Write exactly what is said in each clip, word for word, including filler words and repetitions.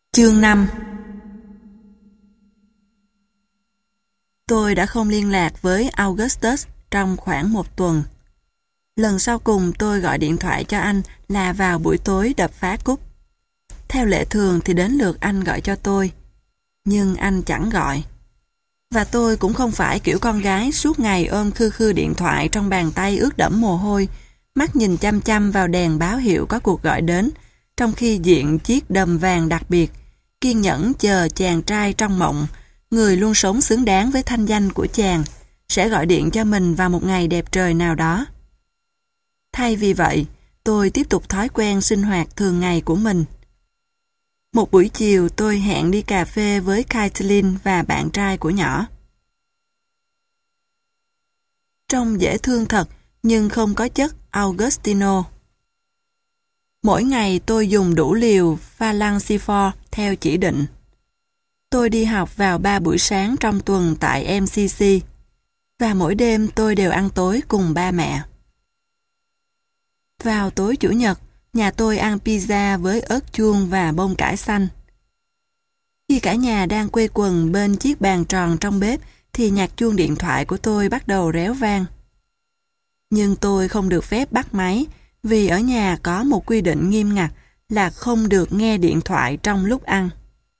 Chương năm. Tôi đã không liên lạc với Augustus trong khoảng một tuần. Lần sau cùng tôi gọi điện thoại cho anh là vào buổi tối đập phá cúc. Theo lệ thường thì đến lượt anh gọi cho tôi, nhưng anh chẳng gọi. Và tôi cũng không phải kiểu con gái suốt ngày ôm khư khư điện thoại trong bàn tay ướt đẫm mồ hôi, mắt nhìn chăm chăm vào đèn báo hiệu có cuộc gọi đến, trong khi diện chiếc đầm vàng đặc biệt, kiên nhẫn chờ chàng trai trong mộng, người luôn sống xứng đáng với thanh danh của chàng, sẽ gọi điện cho mình vào một ngày đẹp trời nào đó. Thay vì vậy, tôi tiếp tục thói quen sinh hoạt thường ngày của mình. Một buổi chiều tôi hẹn đi cà phê với Caitlin và bạn trai của nhỏ. Trông dễ thương thật, nhưng không có chất Augustino. Mỗi ngày tôi dùng đủ liều Phalanxifor theo chỉ định. Tôi đi học vào ba buổi sáng trong tuần tại em xê xê, và mỗi đêm tôi đều ăn tối cùng ba mẹ. Vào tối Chủ nhật, nhà tôi ăn pizza với ớt chuông và bông cải xanh. Khi cả nhà đang quây quần bên chiếc bàn tròn trong bếp, thì nhạc chuông điện thoại của tôi bắt đầu réo vang. Nhưng tôi không được phép bắt máy, vì ở nhà có một quy định nghiêm ngặt là không được nghe điện thoại trong lúc ăn.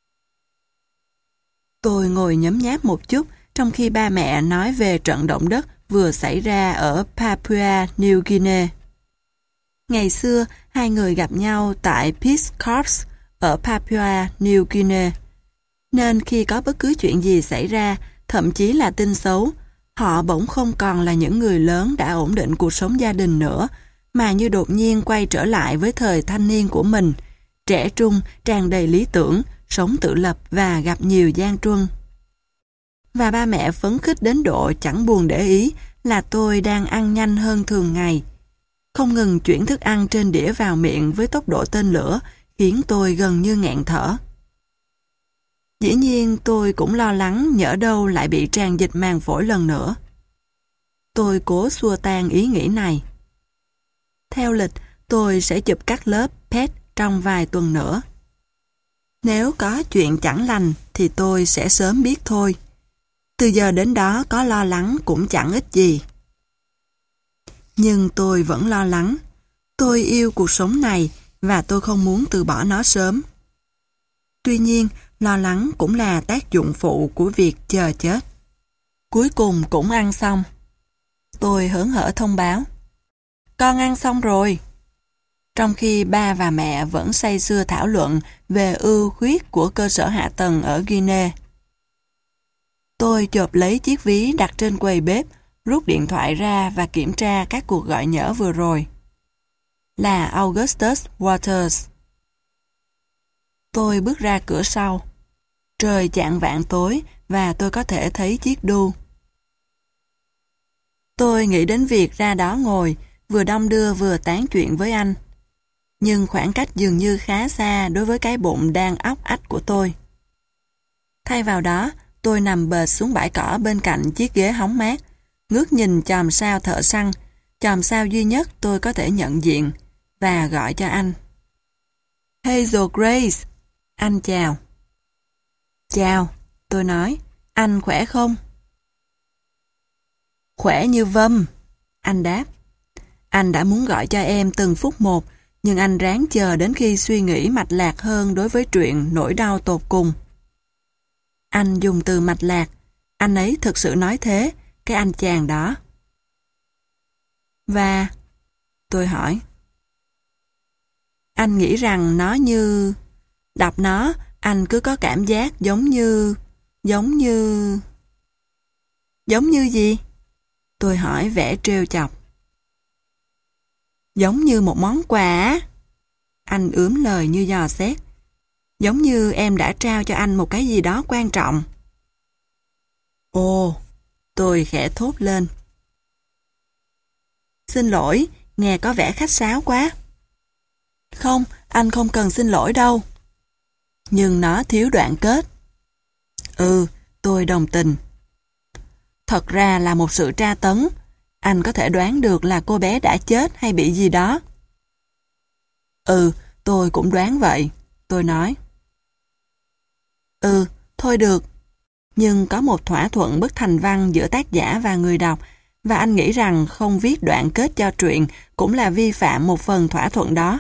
Tôi ngồi nhấm nháp một chút trong khi ba mẹ nói về trận động đất vừa xảy ra ở Papua New Guinea. Ngày xưa, hai người gặp nhau tại Peace Corps ở Papua New Guinea. Nên khi có bất cứ chuyện gì xảy ra, thậm chí là tin xấu, họ bỗng không còn là những người lớn đã ổn định cuộc sống gia đình nữa, mà như đột nhiên quay trở lại với thời thanh niên của mình, trẻ trung, tràn đầy lý tưởng, sống tự lập và gặp nhiều gian truân. Và ba mẹ phấn khích đến độ chẳng buồn để ý là tôi đang ăn nhanh hơn thường ngày. Không ngừng chuyển thức ăn trên đĩa vào miệng với tốc độ tên lửa, khiến tôi gần như nghẹn thở. Dĩ nhiên tôi cũng lo lắng nhỡ đâu lại bị tràn dịch màng phổi lần nữa. Tôi cố xua tan ý nghĩ này. Theo lịch, tôi sẽ chụp các lớp pê e tê trong vài tuần nữa. Nếu có chuyện chẳng lành thì tôi sẽ sớm biết thôi. Từ giờ đến đó có lo lắng cũng chẳng ích gì. Nhưng tôi vẫn lo lắng. Tôi yêu cuộc sống này và tôi không muốn từ bỏ nó sớm. Tuy nhiên, lo lắng cũng là tác dụng phụ của việc chờ chết. Cuối cùng cũng ăn xong. Tôi hớn hở thông báo: con ăn xong rồi. Trong khi ba và mẹ vẫn say sưa thảo luận về ưu khuyết của cơ sở hạ tầng ở Guinea. Tôi chộp lấy chiếc ví đặt trên quầy bếp, rút điện thoại ra và kiểm tra các cuộc gọi nhỡ vừa rồi. Là Augustus Waters. Tôi bước ra cửa sau. Trời chạng vạng tối và tôi có thể thấy chiếc đu. Tôi nghĩ đến việc ra đó ngồi, vừa đong đưa vừa tán chuyện với anh. Nhưng khoảng cách dường như khá xa đối với cái bụng đang óc ách của tôi. Thay vào đó, tôi nằm bệt xuống bãi cỏ bên cạnh chiếc ghế hóng mát, ngước nhìn chòm sao thợ săn, chòm sao duy nhất tôi có thể nhận diện, và gọi cho anh. Hazel Grace, anh chào. Chào, tôi nói, anh khỏe không? Khỏe như vâm, anh đáp. Anh đã muốn gọi cho em từng phút một, nhưng anh ráng chờ đến khi suy nghĩ mạch lạc hơn đối với chuyện nỗi đau tột cùng. Anh dùng từ mạch lạc, anh ấy thực sự nói thế, cái anh chàng đó. Và... tôi hỏi. Anh nghĩ rằng nó như... Đọc nó, anh cứ có cảm giác giống như... Giống như... Giống như gì? Tôi hỏi vẻ trêu chọc. Giống như một món quà. Anh ướm lời như dò xét. Giống như em đã trao cho anh một cái gì đó quan trọng. Ồ, tôi khẽ thốt lên. Xin lỗi, nghe có vẻ khách sáo quá. Không, anh không cần xin lỗi đâu. Nhưng nó thiếu đoạn kết. Ừ, tôi đồng tình. Thật ra là một sự tra tấn. Anh có thể đoán được là cô bé đã chết hay bị gì đó. Ừ, tôi cũng đoán vậy, tôi nói. Ừ, thôi được. Nhưng có một thỏa thuận bất thành văn giữa tác giả và người đọc, và anh nghĩ rằng không viết đoạn kết cho truyện cũng là vi phạm một phần thỏa thuận đó.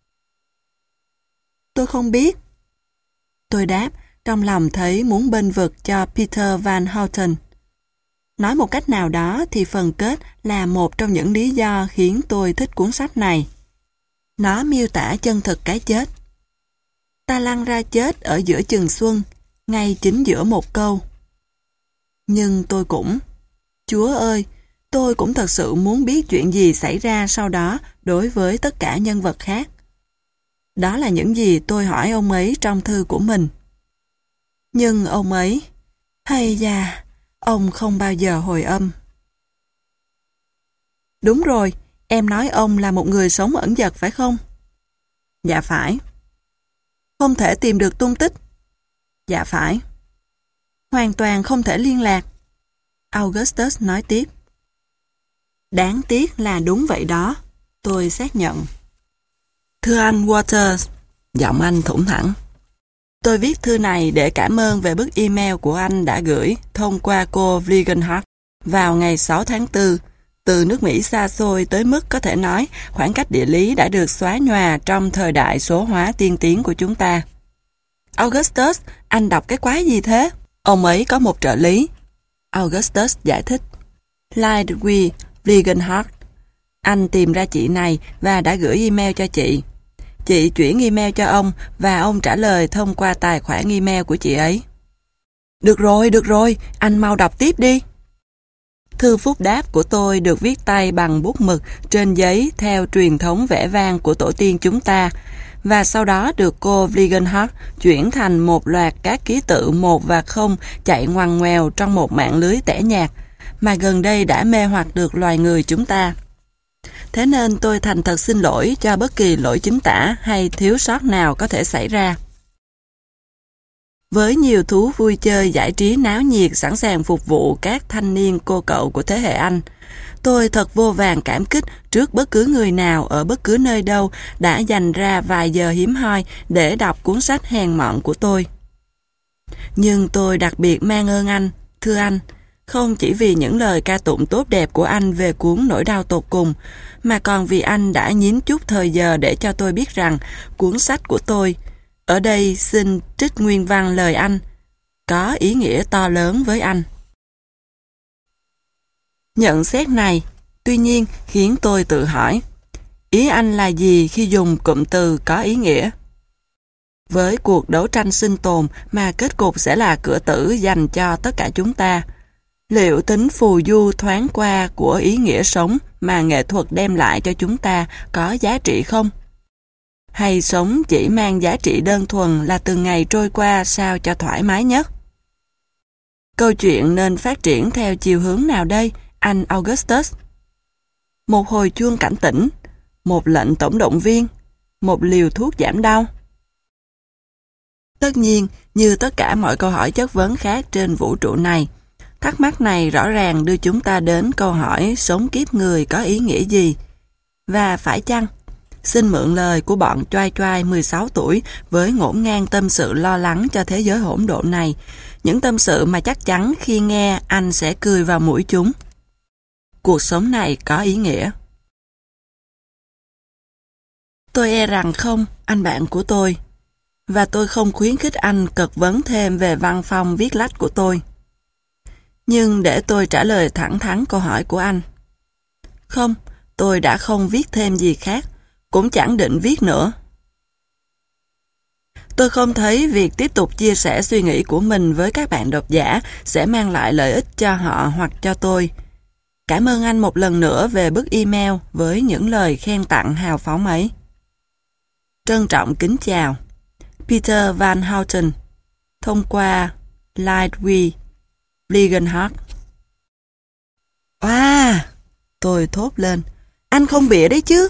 Tôi không biết. Tôi đáp, trong lòng thấy muốn bênh vực cho Peter Van Houten. Nói một cách nào đó thì phần kết là một trong những lý do khiến tôi thích cuốn sách này. Nó miêu tả chân thực cái chết. Ta lăn ra chết ở giữa chừng xuân, ngay chính giữa một câu. Nhưng tôi cũng... Chúa ơi, tôi cũng thật sự muốn biết chuyện gì xảy ra sau đó đối với tất cả nhân vật khác. Đó là những gì tôi hỏi ông ấy trong thư của mình. Nhưng ông ấy... Hay da, ông không bao giờ hồi âm. Đúng rồi, em nói ông là một người sống ẩn dật phải không? Dạ phải. Không thể tìm được tung tích? Dạ phải. Hoàn toàn không thể liên lạc. Augustus nói tiếp. Đáng tiếc là đúng vậy đó. Tôi xác nhận. Thưa anh Waters, giọng anh thủng thẳng. Tôi viết thư này để cảm ơn về bức email của anh đã gửi thông qua cô Vligenhart vào ngày sáu tháng tư, từ nước Mỹ xa xôi tới mức có thể nói khoảng cách địa lý đã được xóa nhòa trong thời đại số hóa tiên tiến của chúng ta. Augustus, anh đọc cái quái gì thế? Ông ấy có một trợ lý. Augustus giải thích. Lidwee Vligenhart. Anh tìm ra chị này và đã gửi email cho chị. Chị chuyển email cho ông và ông trả lời thông qua tài khoản email của chị ấy. Được rồi, được rồi, anh mau đọc tiếp đi. Thư phúc đáp của tôi được viết tay bằng bút mực trên giấy theo truyền thống vẽ vang của tổ tiên chúng ta, và sau đó được cô Vligenhart chuyển thành một loạt các ký tự một và không chạy ngoằn ngoèo trong một mạng lưới tẻ nhạt, mà gần đây đã mê hoặc được loài người chúng ta. Thế nên tôi thành thật xin lỗi cho bất kỳ lỗi chính tả hay thiếu sót nào có thể xảy ra. Với nhiều thú vui chơi giải trí náo nhiệt sẵn sàng phục vụ các thanh niên cô cậu của thế hệ Anh, tôi thật vô vàn cảm kích trước bất cứ người nào ở bất cứ nơi đâu đã dành ra vài giờ hiếm hoi để đọc cuốn sách hèn mọn của tôi. Nhưng tôi đặc biệt mang ơn anh, thưa anh, không chỉ vì những lời ca tụng tốt đẹp của anh về cuốn Nỗi đau tột cùng, mà còn vì anh đã nhín chút thời giờ để cho tôi biết rằng cuốn sách của tôi, ở đây xin trích nguyên văn lời anh, có ý nghĩa to lớn với anh. Nhận xét này, tuy nhiên, khiến tôi tự hỏi, ý anh là gì khi dùng cụm từ có ý nghĩa? Với cuộc đấu tranh sinh tồn mà kết cục sẽ là cửa tử dành cho tất cả chúng ta, liệu tính phù du thoáng qua của ý nghĩa sống mà nghệ thuật đem lại cho chúng ta có giá trị không? Hay sống chỉ mang giá trị đơn thuần là từng ngày trôi qua sao cho thoải mái nhất? Câu chuyện nên phát triển theo chiều hướng nào đây, anh Augustus? Một hồi chuông cảnh tỉnh, một lệnh tổng động viên, một liều thuốc giảm đau? Tất nhiên, như tất cả mọi câu hỏi chất vấn khác trên vũ trụ này, thắc mắc này rõ ràng đưa chúng ta đến câu hỏi sống kiếp người có ý nghĩa gì? Và phải chăng? Xin mượn lời của bọn choai choai mười sáu tuổi với ngổn ngang tâm sự lo lắng cho thế giới hỗn độn này, những tâm sự mà chắc chắn khi nghe anh sẽ cười vào mũi chúng. Cuộc sống này có ý nghĩa. Tôi e rằng không, anh bạn của tôi. Và tôi không khuyến khích anh cật vấn thêm về văn phong viết lách của tôi. Nhưng để tôi trả lời thẳng thắn câu hỏi của anh. Không, tôi đã không viết thêm gì khác, cũng chẳng định viết nữa. Tôi không thấy việc tiếp tục chia sẻ suy nghĩ của mình với các bạn độc giả sẽ mang lại lợi ích cho họ hoặc cho tôi. Cảm ơn anh một lần nữa về bức email với những lời khen tặng hào phóng ấy. Trân trọng kính chào. Peter Van Houten. Thông qua Lidwee Vligenhart. Wow! Tôi thốt lên. Anh không bịa đấy chứ?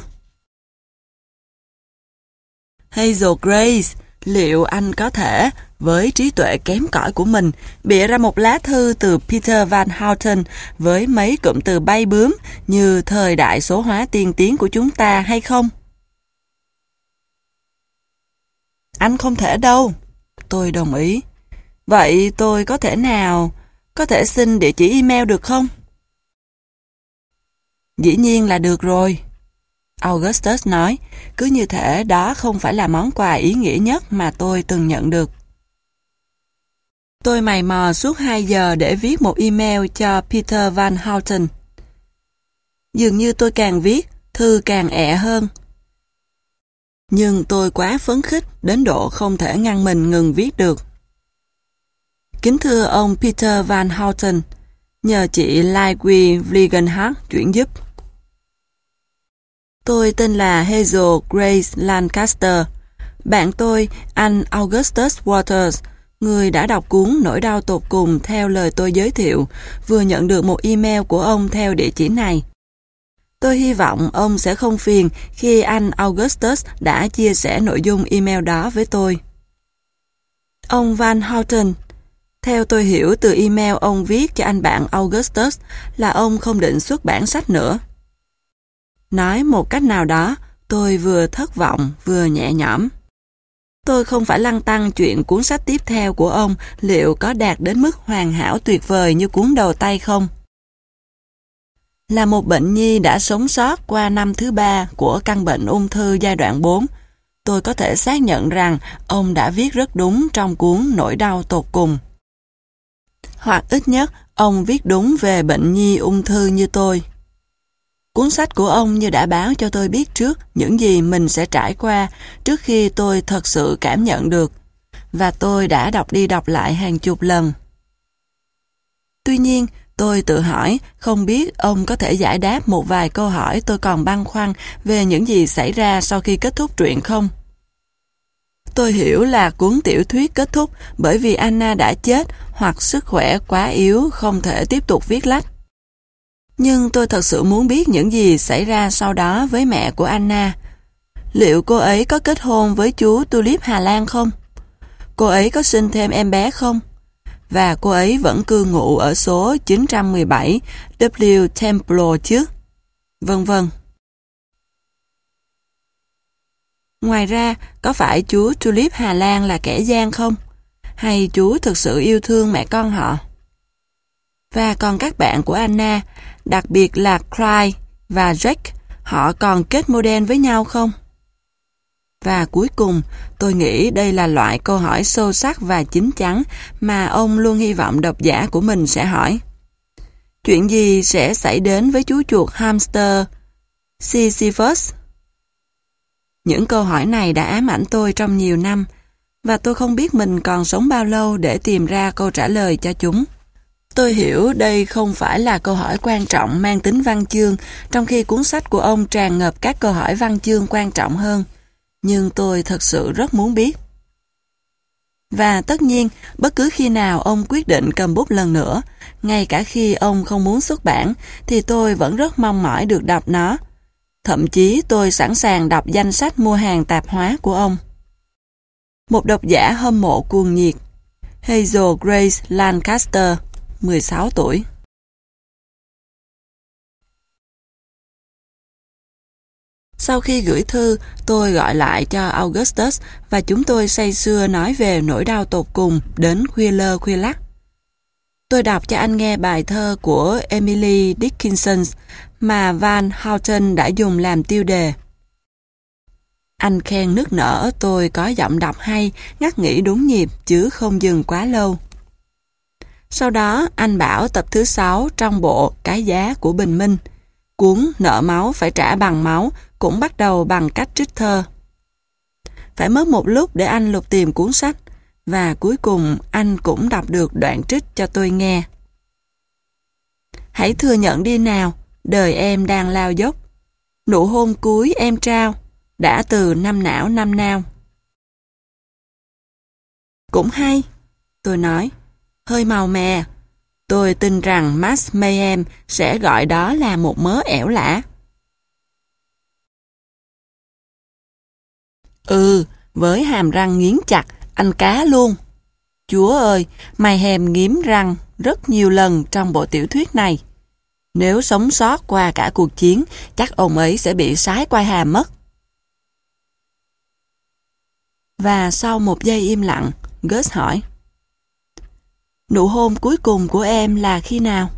Hazel Grace, liệu anh có thể, với trí tuệ kém cỏi của mình, bịa ra một lá thư từ Peter Van Houten với mấy cụm từ bay bướm như thời đại số hóa tiên tiến của chúng ta hay không? Anh không thể đâu. Tôi đồng ý. Vậy tôi có thể nào, có thể xin địa chỉ email được không? Dĩ nhiên là được rồi. Augustus nói, cứ như thể đó không phải là món quà ý nghĩa nhất mà tôi từng nhận được. Tôi mày mò suốt hai giờ để viết một email cho Peter Van Houten. Dường như tôi càng viết, thư càng ẹ hơn. Nhưng tôi quá phấn khích đến độ không thể ngăn mình ngừng viết được. Kính thưa ông Peter Van Houten, nhờ chị Lightwee Vliegenhart chuyển giúp. Tôi tên là Hazel Grace Lancaster. Bạn tôi, anh Augustus Waters, người đã đọc cuốn Nỗi đau tột cùng theo lời tôi giới thiệu, vừa nhận được một email của ông theo địa chỉ này. Tôi hy vọng ông sẽ không phiền khi anh Augustus đã chia sẻ nội dung email đó với tôi. Ông Van Houten, theo tôi hiểu từ email ông viết cho anh bạn Augustus là ông không định xuất bản sách nữa. Nói một cách nào đó, tôi vừa thất vọng vừa nhẹ nhõm. Tôi không phải lăn tăn chuyện cuốn sách tiếp theo của ông liệu có đạt đến mức hoàn hảo tuyệt vời như cuốn đầu tay không. Là một bệnh nhi đã sống sót qua năm thứ ba của căn bệnh ung thư giai đoạn bốn, tôi có thể xác nhận rằng ông đã viết rất đúng trong cuốn Nỗi đau tột cùng. Hoặc ít nhất, ông viết đúng về bệnh nhi ung thư như tôi. Cuốn sách của ông như đã báo cho tôi biết trước những gì mình sẽ trải qua trước khi tôi thật sự cảm nhận được, và tôi đã đọc đi đọc lại hàng chục lần. Tuy nhiên, tôi tự hỏi không biết ông có thể giải đáp một vài câu hỏi tôi còn băn khoăn về những gì xảy ra sau khi kết thúc truyện không? Tôi hiểu là cuốn tiểu thuyết kết thúc bởi vì Anna đã chết hoặc sức khỏe quá yếu không thể tiếp tục viết lách. Nhưng tôi thật sự muốn biết những gì xảy ra sau đó với mẹ của Anna. Liệu cô ấy có kết hôn với chú Tulip Hà Lan không? Cô ấy có sinh thêm em bé không? Và cô ấy vẫn cư ngụ ở số chín trăm mười bảy W Temple chứ? Vân vân. Ngoài ra, có phải chú Tulip Hà Lan là kẻ gian không? Hay chú thực sự yêu thương mẹ con họ? Và còn các bạn của Anna, đặc biệt là Clyde và Jack, họ còn kết model với nhau không? Và cuối cùng, tôi nghĩ đây là loại câu hỏi sâu sắc và chín chắn mà ông luôn hy vọng độc giả của mình sẽ hỏi. Chuyện gì sẽ xảy đến với chú chuột hamster Sisyphus? Những câu hỏi này đã ám ảnh tôi trong nhiều năm, và tôi không biết mình còn sống bao lâu để tìm ra câu trả lời cho chúng. Tôi hiểu đây không phải là câu hỏi quan trọng mang tính văn chương, trong khi cuốn sách của ông tràn ngập các câu hỏi văn chương quan trọng hơn. Nhưng tôi thật sự rất muốn biết. Và tất nhiên, bất cứ khi nào ông quyết định cầm bút lần nữa, ngay cả khi ông không muốn xuất bản, thì tôi vẫn rất mong mỏi được đọc nó. Thậm chí tôi sẵn sàng đọc danh sách mua hàng tạp hóa của ông. Một độc giả hâm mộ cuồng nhiệt, Hazel Grace Lancaster, mười sáu tuổi. Sau khi gửi thư, tôi gọi lại cho Augustus và chúng tôi say sưa nói về nỗi đau tột cùng đến khuya lơ khuya lắc. Tôi đọc cho anh nghe bài thơ của Emily Dickinson mà Van Houten đã dùng làm tiêu đề. Anh khen nức nở tôi có giọng đọc hay, ngắt nghĩ đúng nhịp chứ không dừng quá lâu. Sau đó, anh bảo tập thứ sáu trong bộ Cái giá của Bình Minh, cuốn Nợ máu phải trả bằng máu, cũng bắt đầu bằng cách trích thơ. Phải mất một lúc để anh lục tìm cuốn sách, và cuối cùng anh cũng đọc được đoạn trích cho tôi nghe. Hãy thừa nhận đi nào, đời em đang lao dốc. Nụ hôn cuối em trao, đã từ năm não năm nao. Cũng hay, tôi nói, hơi màu mè. Tôi tin rằng Max Mayhem sẽ gọi đó là một mớ ẻo lả. Ừ, với hàm răng nghiến chặt, anh cá luôn. Chúa ơi, Mayhem nghiến răng rất nhiều lần trong bộ tiểu thuyết này. Nếu sống sót qua cả cuộc chiến, chắc ông ấy sẽ bị sái quai hàm mất. Và sau một giây im lặng, Gus hỏi, Nụ hôn cuối cùng của em là khi nào?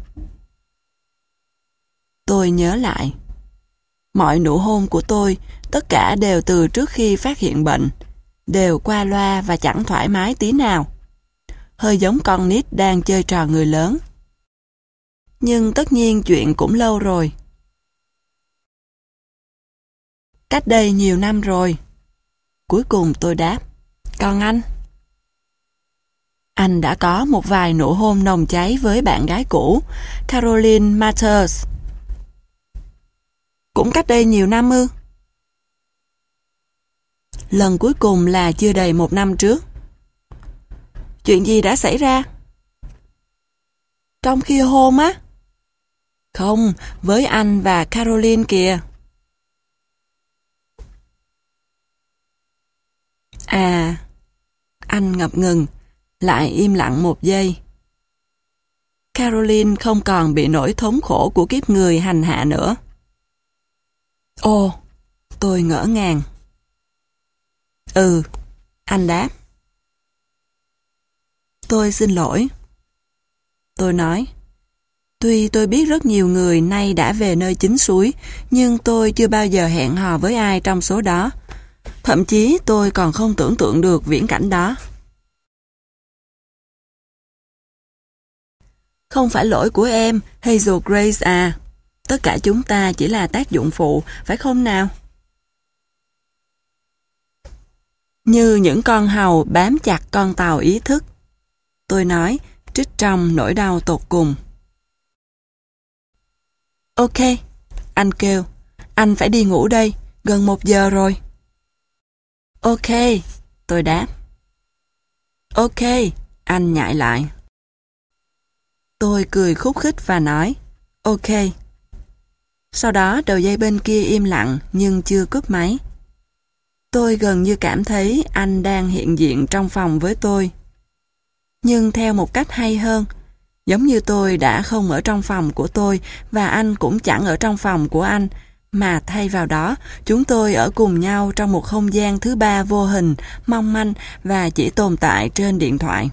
Tôi nhớ lại. Mọi nụ hôn của tôi, tất cả đều từ trước khi phát hiện bệnh, đều qua loa và chẳng thoải mái tí nào. Hơi giống con nít đang chơi trò người lớn. Nhưng tất nhiên chuyện cũng lâu rồi. Cách đây nhiều năm rồi. Cuối cùng tôi đáp. Còn anh? Anh đã có một vài nụ hôn nồng cháy với bạn gái cũ, Caroline Mathers. Cũng cách đây nhiều năm ư? Lần cuối cùng là chưa đầy một năm trước. Chuyện gì đã xảy ra? Trong khi hôn á? Không, với anh và Caroline kìa. À, anh ngập ngừng, lại im lặng một giây. Caroline không còn bị nỗi thống khổ của kiếp người hành hạ nữa. Ồ, tôi ngỡ ngàng. Ừ, anh đáp. Tôi xin lỗi. Tôi nói, tuy tôi biết rất nhiều người nay đã về nơi chính suối, nhưng tôi chưa bao giờ hẹn hò với ai trong số đó. Thậm chí tôi còn không tưởng tượng được viễn cảnh đó. Không phải lỗi của em, Hazel Grace à. Tất cả chúng ta chỉ là tác dụng phụ, phải không nào? Như những con hàu bám chặt con tàu ý thức. Tôi nói, trích trong nỗi đau tột cùng. Ok, anh kêu, anh phải đi ngủ đây, gần một giờ rồi. Ok, tôi đáp. Ok, anh nhại lại. Tôi cười khúc khích và nói, ok. Sau đó đầu dây bên kia im lặng nhưng chưa cúp máy. Tôi gần như cảm thấy anh đang hiện diện trong phòng với tôi. Nhưng theo một cách hay hơn, giống như tôi đã không ở trong phòng của tôi và anh cũng chẳng ở trong phòng của anh, mà thay vào đó, chúng tôi ở cùng nhau trong một không gian thứ ba vô hình, mong manh và chỉ tồn tại trên điện thoại.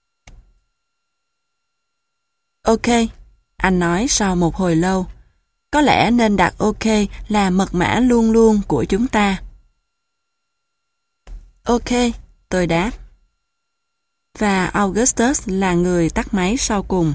Ok, anh nói sau một hồi lâu. Có lẽ nên đặt ok là mật mã luôn luôn của chúng ta. Ok, tôi đáp. Và Augustus là người tắt máy sau cùng.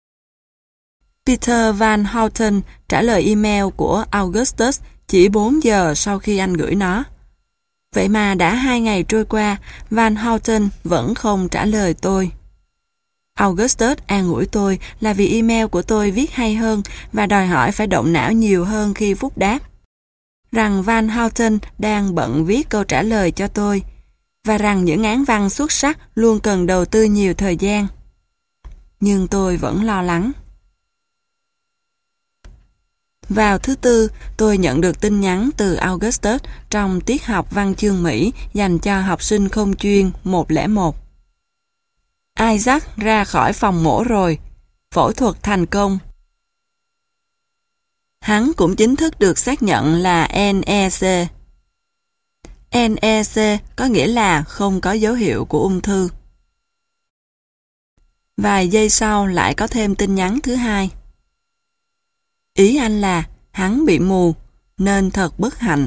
Peter Van Houten trả lời email của Augustus chỉ bốn giờ sau khi anh gửi nó. Vậy mà đã hai ngày trôi qua, Van Houten vẫn không trả lời tôi. Augustus an ủi tôi là vì email của tôi viết hay hơn và đòi hỏi phải động não nhiều hơn khi phúc đáp. Rằng Van Houten đang bận viết câu trả lời cho tôi và rằng những án văn xuất sắc luôn cần đầu tư nhiều thời gian. Nhưng tôi vẫn lo lắng. Vào thứ Tư, tôi nhận được tin nhắn từ Augustus trong tiết học văn chương Mỹ dành cho học sinh không chuyên một không một. Isaac ra khỏi phòng mổ rồi, phẫu thuật thành công. Hắn cũng chính thức được xác nhận là en e xê. en e xê có nghĩa là không có dấu hiệu của ung thư. Vài giây sau lại có thêm tin nhắn thứ hai. Ý anh là hắn bị mù, nên thật bất hạnh.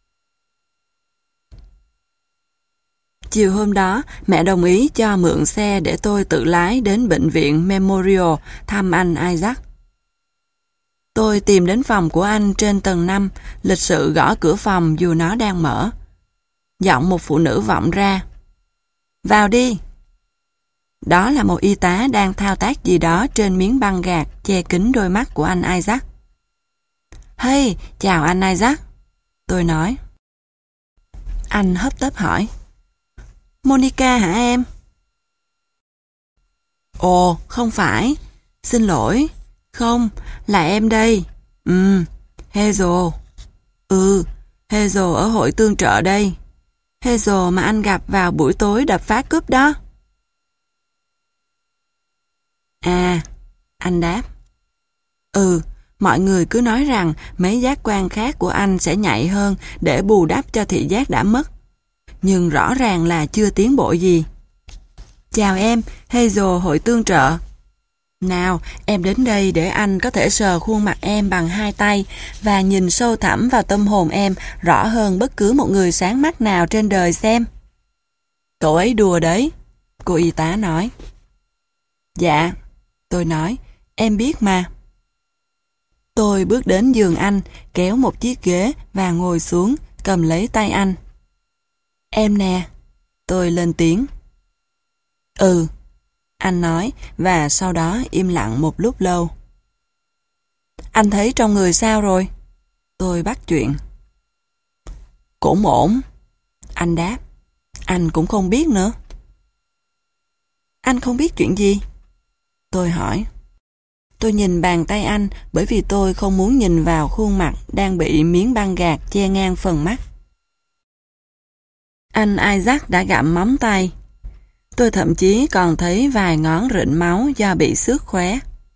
Chiều hôm đó, mẹ đồng ý cho mượn xe để tôi tự lái đến bệnh viện Memorial thăm anh Isaac. Tôi tìm đến phòng của anh trên tầng năm, lịch sự gõ cửa phòng dù nó đang mở. Giọng một phụ nữ vọng ra. Vào đi. Đó là một y tá đang thao tác gì đó trên miếng băng gạc che kín đôi mắt của anh Isaac. Hey, chào anh Isaac. Tôi nói. Anh hấp tấp hỏi. Monica hả em? Ồ, không phải. Xin lỗi. Không, là em đây. Ừ, Hazel. Ừ, Hazel ở hội tương trợ đây. Hazel mà anh gặp vào buổi tối đập phá cướp đó. À, anh đáp. Ừ, mọi người cứ nói rằng mấy giác quan khác của anh sẽ nhạy hơn để bù đắp cho thị giác đã mất. Nhưng rõ ràng là chưa tiến bộ gì. Chào em, Hazel hội tương trợ. Nào, em đến đây để anh có thể sờ khuôn mặt em bằng hai tay và nhìn sâu thẳm vào tâm hồn em rõ hơn bất cứ một người sáng mắt nào trên đời xem. Cậu ấy đùa đấy, cô y tá nói. Dạ, tôi nói, em biết mà. Tôi bước đến giường anh, kéo một chiếc ghế và ngồi xuống, cầm lấy tay anh. Em nè, tôi lên tiếng. Ừ, anh nói và sau đó im lặng một lúc lâu. Anh thấy trong người sao rồi? Tôi bắt chuyện. Cũng ổn. Anh đáp. Anh cũng không biết nữa. Anh không biết chuyện gì? Tôi hỏi. Tôi nhìn bàn tay anh bởi vì tôi không muốn nhìn vào khuôn mặt đang bị miếng băng gạc che ngang phần mắt. Anh Isaac đã gặm móng tay. Tôi thậm chí còn thấy vài ngón rịn máu do bị xước khóe.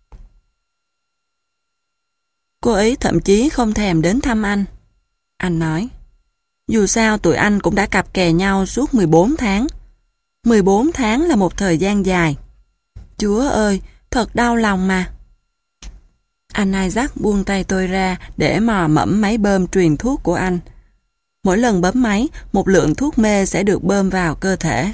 Cô ấy thậm chí không thèm đến thăm anh. Anh nói, dù sao tụi anh cũng đã cặp kè nhau suốt mười bốn tháng. mười bốn tháng là một thời gian dài. Chúa ơi, thật đau lòng mà. Anh Isaac buông tay tôi ra để mò mẫm máy bơm truyền thuốc của anh. Mỗi lần bấm máy, một lượng thuốc mê sẽ được bơm vào cơ thể.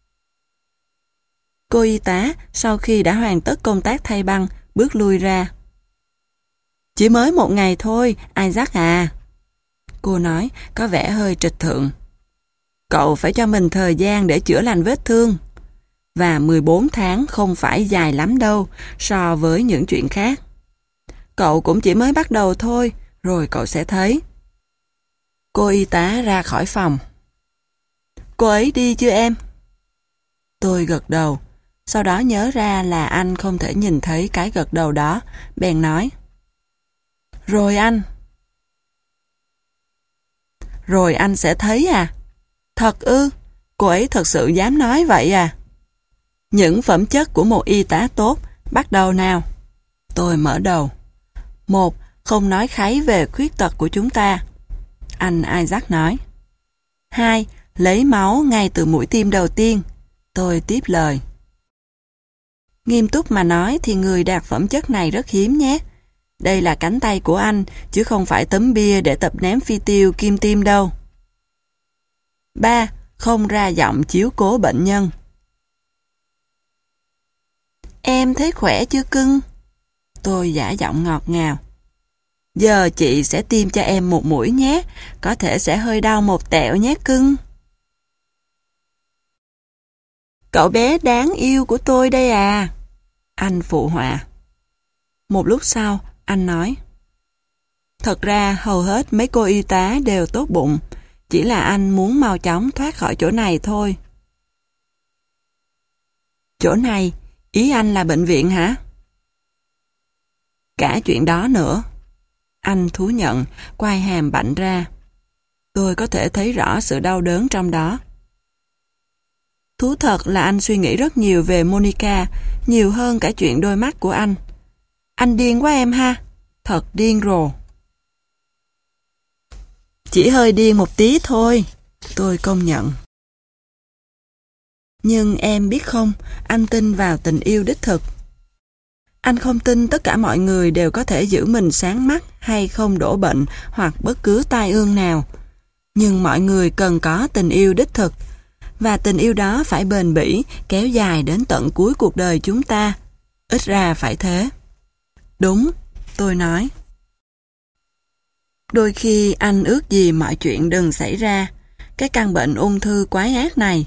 Cô y tá, sau khi đã hoàn tất công tác thay băng, bước lui ra. Chỉ mới một ngày thôi, Isaac à. Cô nói, có vẻ hơi trịch thượng. Cậu phải cho mình thời gian để chữa lành vết thương. Và mười bốn tháng không phải dài lắm đâu, so với những chuyện khác. Cậu cũng chỉ mới bắt đầu thôi, rồi cậu sẽ thấy. Cô y tá ra khỏi phòng. Cô ấy đi chưa em? Tôi gật đầu. Sau đó nhớ ra là anh không thể nhìn thấy cái gật đầu đó, bèn nói. Rồi anh. Rồi anh sẽ thấy à? Thật ư? Cô ấy thật sự dám nói vậy à? Những phẩm chất của một y tá tốt, bắt đầu nào. Tôi mở đầu. Một, không nói kháy về khuyết tật của chúng ta. Anh Isaac nói. Hai, lấy máu ngay từ mũi tiêm đầu tiên. Tôi tiếp lời. Nghiêm túc mà nói thì người đạt phẩm chất này rất hiếm nhé. Đây là cánh tay của anh, chứ không phải tấm bia để tập ném phi tiêu kim tiêm đâu. Ba, không ra giọng chiếu cố bệnh nhân. Em thấy khỏe chưa cưng? Tôi giả giọng ngọt ngào. Giờ chị sẽ tiêm cho em một mũi nhé, có thể sẽ hơi đau một tẹo nhé cưng. Cậu bé đáng yêu của tôi đây à. Anh phụ họa. Một lúc sau, anh nói. Thật ra hầu hết mấy cô y tá đều tốt bụng, chỉ là anh muốn mau chóng thoát khỏi chỗ này thôi. Chỗ này, ý anh là bệnh viện hả? Cả chuyện đó nữa. Anh thú nhận, quai hàm bạnh ra. Tôi có thể thấy rõ sự đau đớn trong đó. Thú thật là anh suy nghĩ rất nhiều về Monica, nhiều hơn cả chuyện đôi mắt của anh. Anh điên quá em ha, thật điên rồ. Chỉ hơi điên một tí thôi, tôi công nhận. Nhưng em biết không, anh tin vào tình yêu đích thực. Anh không tin tất cả mọi người đều có thể giữ mình sáng mắt hay không đổ bệnh hoặc bất cứ tai ương nào. Nhưng mọi người cần có tình yêu đích thực, và tình yêu đó phải bền bỉ, kéo dài đến tận cuối cuộc đời chúng ta. Ít ra phải thế. Đúng, tôi nói. Đôi khi anh ước gì mọi chuyện đừng xảy ra, cái căn bệnh ung thư quái ác này.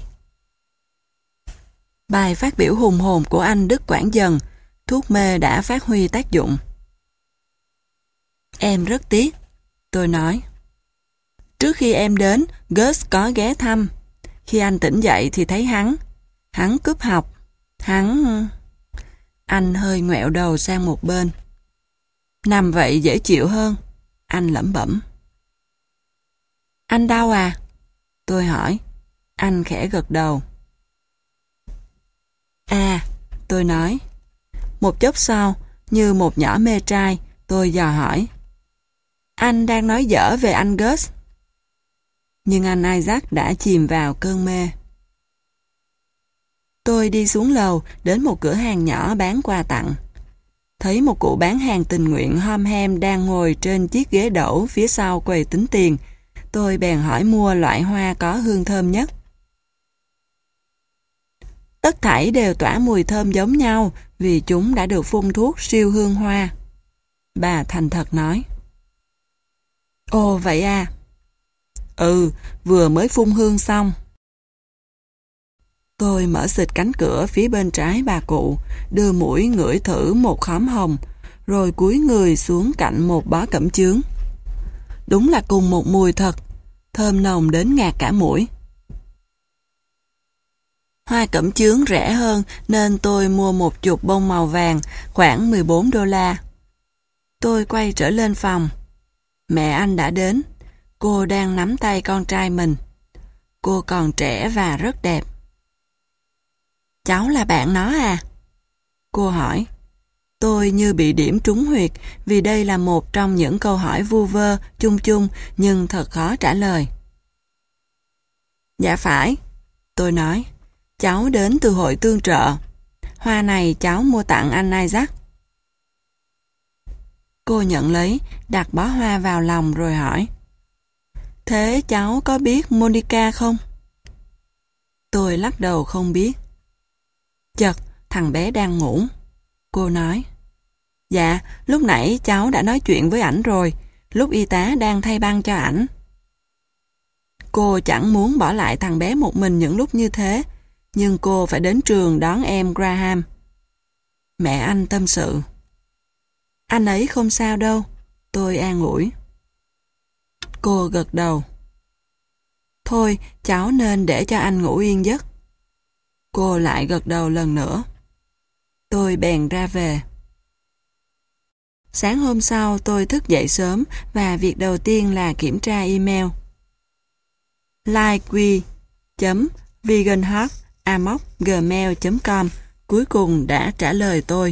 Bài phát biểu hùng hồn của anh đứt quãng dần, thuốc mê đã phát huy tác dụng. Em rất tiếc, tôi nói. Trước khi em đến, Gus có ghé thăm. Khi anh tỉnh dậy thì thấy hắn. Hắn cúp học. Hắn... Anh hơi ngoẹo đầu sang một bên. Nằm vậy dễ chịu hơn. Anh lẩm bẩm. Anh đau à? Tôi hỏi. Anh khẽ gật đầu. À, tôi nói. Một chốc sau, như một nhỏ mê trai, tôi dò hỏi. Anh đang nói dở về anh Gus. Nhưng anh Isaac đã chìm vào cơn mê. Tôi đi xuống lầu đến một cửa hàng nhỏ bán quà tặng. Thấy một cụ bán hàng tình nguyện hom hem đang ngồi trên chiếc ghế đẩu phía sau quầy tính tiền. Tôi bèn hỏi mua loại hoa có hương thơm nhất. Tất thảy đều tỏa mùi thơm giống nhau vì chúng đã được phun thuốc siêu hương hoa. Bà thành thật nói. Ồ vậy à? Ừ, vừa mới phun hương xong. Tôi mở xịt cánh cửa phía bên trái bà cụ, đưa mũi ngửi thử một khóm hồng, rồi cúi người xuống cạnh một bó cẩm chướng. Đúng là cùng một mùi thật, thơm nồng đến ngạt cả mũi. Hoa cẩm chướng rẻ hơn nên tôi mua một chục bông màu vàng, khoảng mười bốn đô la. Tôi quay trở lên phòng. Mẹ anh đã đến. Cô đang nắm tay con trai mình. Cô còn trẻ và rất đẹp. Cháu là bạn nó à? Cô hỏi. Tôi như bị điểm trúng huyệt vì đây là một trong những câu hỏi vu vơ, chung chung nhưng thật khó trả lời. Dạ phải, tôi nói. Cháu đến từ hội tương trợ. Hoa này cháu mua tặng anh Isaac. Cô nhận lấy, đặt bó hoa vào lòng rồi hỏi. Thế cháu có biết Monica không? Tôi lắc đầu không biết. Chật, thằng bé đang ngủ. Cô nói. Dạ, lúc nãy cháu đã nói chuyện với ảnh rồi, lúc y tá đang thay băng cho ảnh. Cô chẳng muốn bỏ lại thằng bé một mình những lúc như thế, nhưng cô phải đến trường đón em Graham. Mẹ anh tâm sự. Anh ấy không sao đâu, tôi an ủi. Cô gật đầu. Thôi, cháu nên để cho anh ngủ yên giấc. Cô lại gật đầu lần nữa. Tôi bèn ra về. Sáng hôm sau tôi thức dậy sớm và việc đầu tiên là kiểm tra email. Liqui.veganheart a m o c gmail chấm com cuối cùng đã trả lời tôi.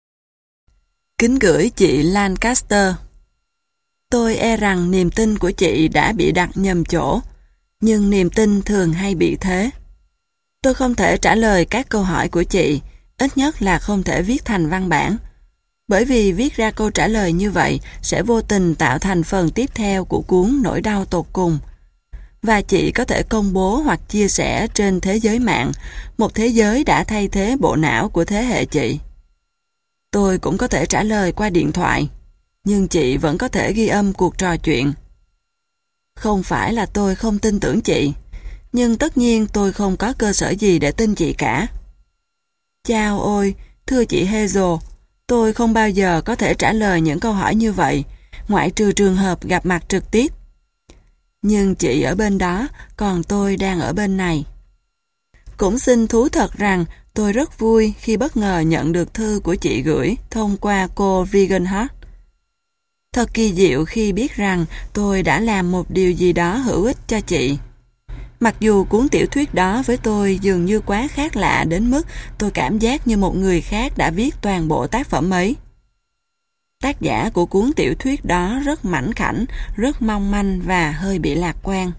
Kính gửi chị Lancaster. Tôi e rằng niềm tin của chị đã bị đặt nhầm chỗ, nhưng niềm tin thường hay bị thế. Tôi không thể trả lời các câu hỏi của chị, ít nhất là không thể viết thành văn bản, bởi vì viết ra câu trả lời như vậy sẽ vô tình tạo thành phần tiếp theo của cuốn Nỗi đau tột cùng. Và chị có thể công bố hoặc chia sẻ trên thế giới mạng, một thế giới đã thay thế bộ não của thế hệ chị. Tôi cũng có thể trả lời qua điện thoại, nhưng chị vẫn có thể ghi âm cuộc trò chuyện. Không phải là tôi không tin tưởng chị, nhưng tất nhiên tôi không có cơ sở gì để tin chị cả. Chao ôi, thưa chị Hazel, tôi không bao giờ có thể trả lời những câu hỏi như vậy, ngoại trừ trường hợp gặp mặt trực tiếp. Nhưng chị ở bên đó, còn tôi đang ở bên này. Cũng xin thú thật rằng tôi rất vui khi bất ngờ nhận được thư của chị gửi thông qua cô Veganheart. Thật kỳ diệu khi biết rằng tôi đã làm một điều gì đó hữu ích cho chị. Mặc dù cuốn tiểu thuyết đó với tôi dường như quá khác lạ đến mức tôi cảm giác như một người khác đã viết toàn bộ tác phẩm ấy. Tác giả của cuốn tiểu thuyết đó rất mảnh khảnh, rất mong manh và hơi bị lạc quan.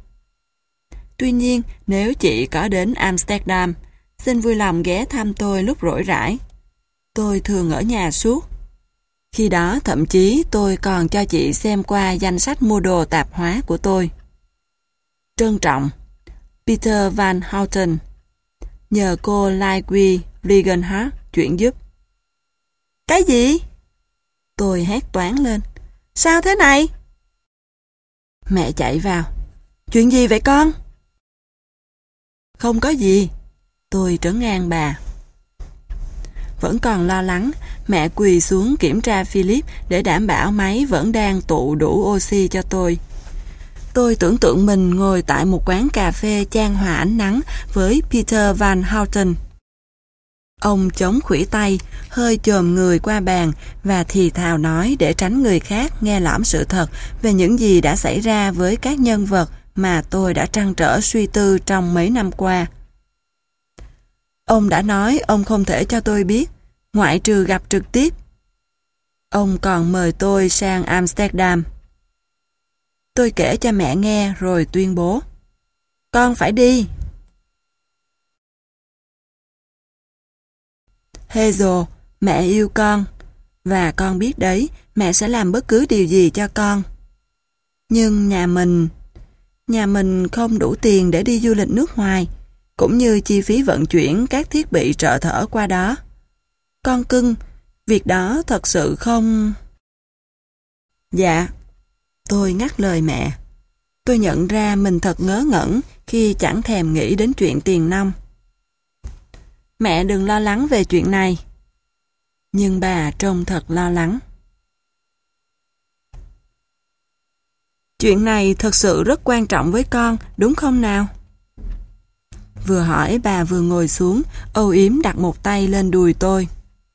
Tuy nhiên, nếu chị có đến Amsterdam, xin vui lòng ghé thăm tôi lúc rỗi rãi. Tôi thường ở nhà suốt. Khi đó thậm chí tôi còn cho chị xem qua danh sách mua đồ tạp hóa của tôi. Trân trọng, Peter Van Houten. Nhờ cô Liqui Veganheart chuyển giúp. Cái gì? Tôi hét toáng lên. Sao thế này? Mẹ chạy vào. Chuyện gì vậy con? Không có gì. Tôi trấn an bà. Vẫn còn lo lắng, mẹ quỳ xuống kiểm tra Philip để đảm bảo máy vẫn đang tụ đủ oxy cho tôi. Tôi tưởng tượng mình ngồi tại một quán cà phê chan hòa ánh nắng với Peter Van Houten. Ông chống khuỷu tay, hơi chồm người qua bàn và thì thào nói để tránh người khác nghe lỏm sự thật về những gì đã xảy ra với các nhân vật mà tôi đã trăn trở suy tư trong mấy năm qua. Ông đã nói ông không thể cho tôi biết, ngoại trừ gặp trực tiếp. Ông còn mời tôi sang Amsterdam. Tôi kể cho mẹ nghe rồi tuyên bố. Con phải đi. Hazel, mẹ yêu con. Và con biết đấy, mẹ sẽ làm bất cứ điều gì cho con. Nhưng nhà mình... Nhà mình không đủ tiền để đi du lịch nước ngoài, cũng như chi phí vận chuyển các thiết bị trợ thở qua đó. Con cưng, việc đó thật sự không... Dạ. Tôi ngắt lời mẹ. Tôi nhận ra mình thật ngớ ngẩn khi chẳng thèm nghĩ đến chuyện tiền nong. Mẹ đừng lo lắng về chuyện này. Nhưng bà trông thật lo lắng. Chuyện này thật sự rất quan trọng với con, đúng không nào? Vừa hỏi bà vừa ngồi xuống, âu yếm đặt một tay lên đùi tôi.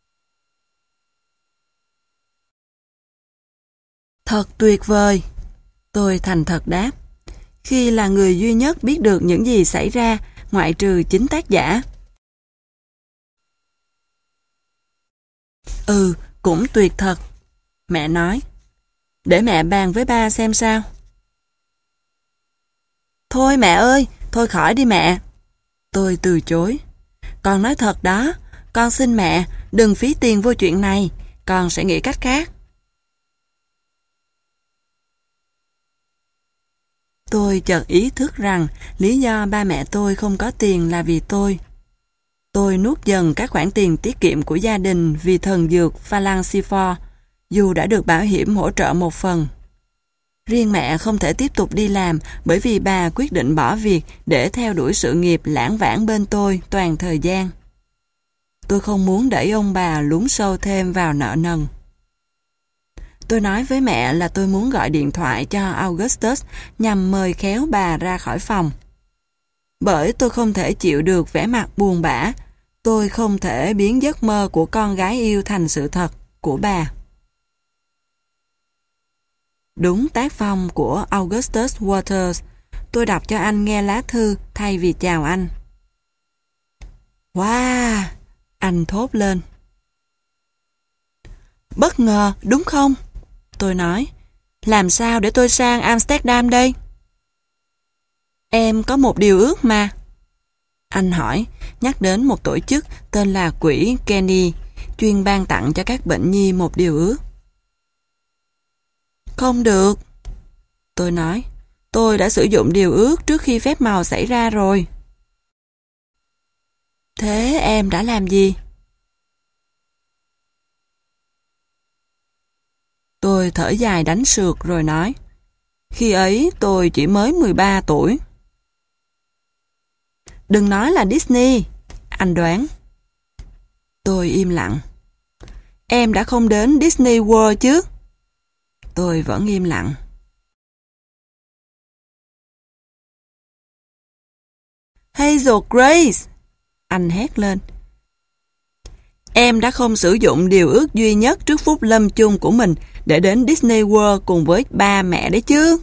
Thật tuyệt vời. Tôi thành thật đáp. Khi là người duy nhất biết được những gì xảy ra, ngoại trừ chính tác giả. Ừ, cũng tuyệt thật. Mẹ nói. Để mẹ bàn với ba xem sao. Thôi mẹ ơi, thôi khỏi đi mẹ. Tôi từ chối. Con nói thật đó, con xin mẹ, đừng phí tiền vô chuyện này, con sẽ nghĩ cách khác. Tôi chợt ý thức rằng lý do ba mẹ tôi không có tiền là vì tôi. Tôi nuốt dần các khoản tiền tiết kiệm của gia đình vì thần dược Phalanxifor, dù đã được bảo hiểm hỗ trợ một phần. Riêng mẹ không thể tiếp tục đi làm bởi vì bà quyết định bỏ việc để theo đuổi sự nghiệp lãng vãng bên tôi toàn thời gian. Tôi không muốn đẩy ông bà lún sâu thêm vào nợ nần. Tôi nói với mẹ là tôi muốn gọi điện thoại cho Augustus nhằm mời khéo bà ra khỏi phòng. Bởi tôi không thể chịu được vẻ mặt buồn bã, tôi không thể biến giấc mơ của con gái yêu thành sự thật của bà. Đúng tác phong của Augustus Waters, tôi đọc cho anh nghe lá thư thay vì chào anh. Wow! Anh thốt lên. Bất ngờ, đúng không? Tôi nói. Làm sao để tôi sang Amsterdam đây? Em có một điều ước mà. Anh hỏi, nhắc đến một tổ chức tên là Quỹ Kenny, chuyên ban tặng cho các bệnh nhi một điều ước. Không được. Tôi nói, tôi đã sử dụng điều ước trước khi phép màu xảy ra rồi. Thế em đã làm gì? Tôi thở dài đánh sượt rồi nói, khi ấy tôi chỉ mới mười ba tuổi. Đừng nói là Disney, anh đoán. Tôi im lặng. Em đã không đến Disney World chứ? Tôi vẫn im lặng. Hazel Grace! Anh hét lên. Em đã không sử dụng điều ước duy nhất trước phút lâm chung của mình để đến Disney World cùng với ba mẹ đấy chứ.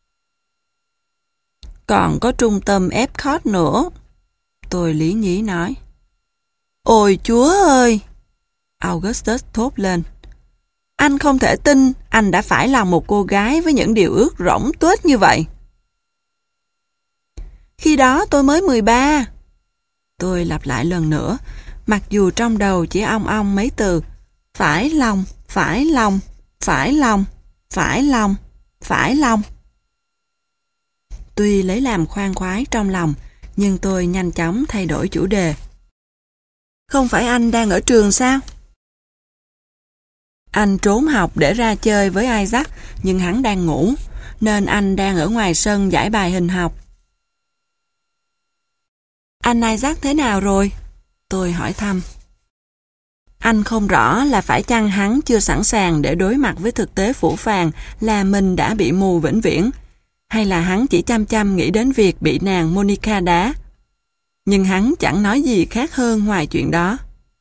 Còn có trung tâm Epcot nữa. Tôi lý nhí nói. Ôi Chúa ơi! Augustus thốt lên. Anh không thể tin anh đã phải là một cô gái với những điều ước rỗng tuếch như vậy. Khi đó tôi mới mười ba. Tôi lặp lại lần nữa, mặc dù trong đầu chỉ ong ong mấy từ. Phải lòng, phải lòng, phải lòng, phải lòng, phải lòng. Tuy lấy làm khoan khoái trong lòng, nhưng tôi nhanh chóng thay đổi chủ đề. Không phải anh đang ở trường sao? Anh trốn học để ra chơi với Isaac, nhưng hắn đang ngủ, nên anh đang ở ngoài sân giải bài hình học. Anh Isaac thế nào rồi? Tôi hỏi thăm. Anh không rõ là phải chăng hắn chưa sẵn sàng để đối mặt với thực tế phũ phàng là mình đã bị mù vĩnh viễn, hay là hắn chỉ chăm chăm nghĩ đến việc bị nàng Monica đá. Nhưng hắn chẳng nói gì khác hơn ngoài chuyện đó.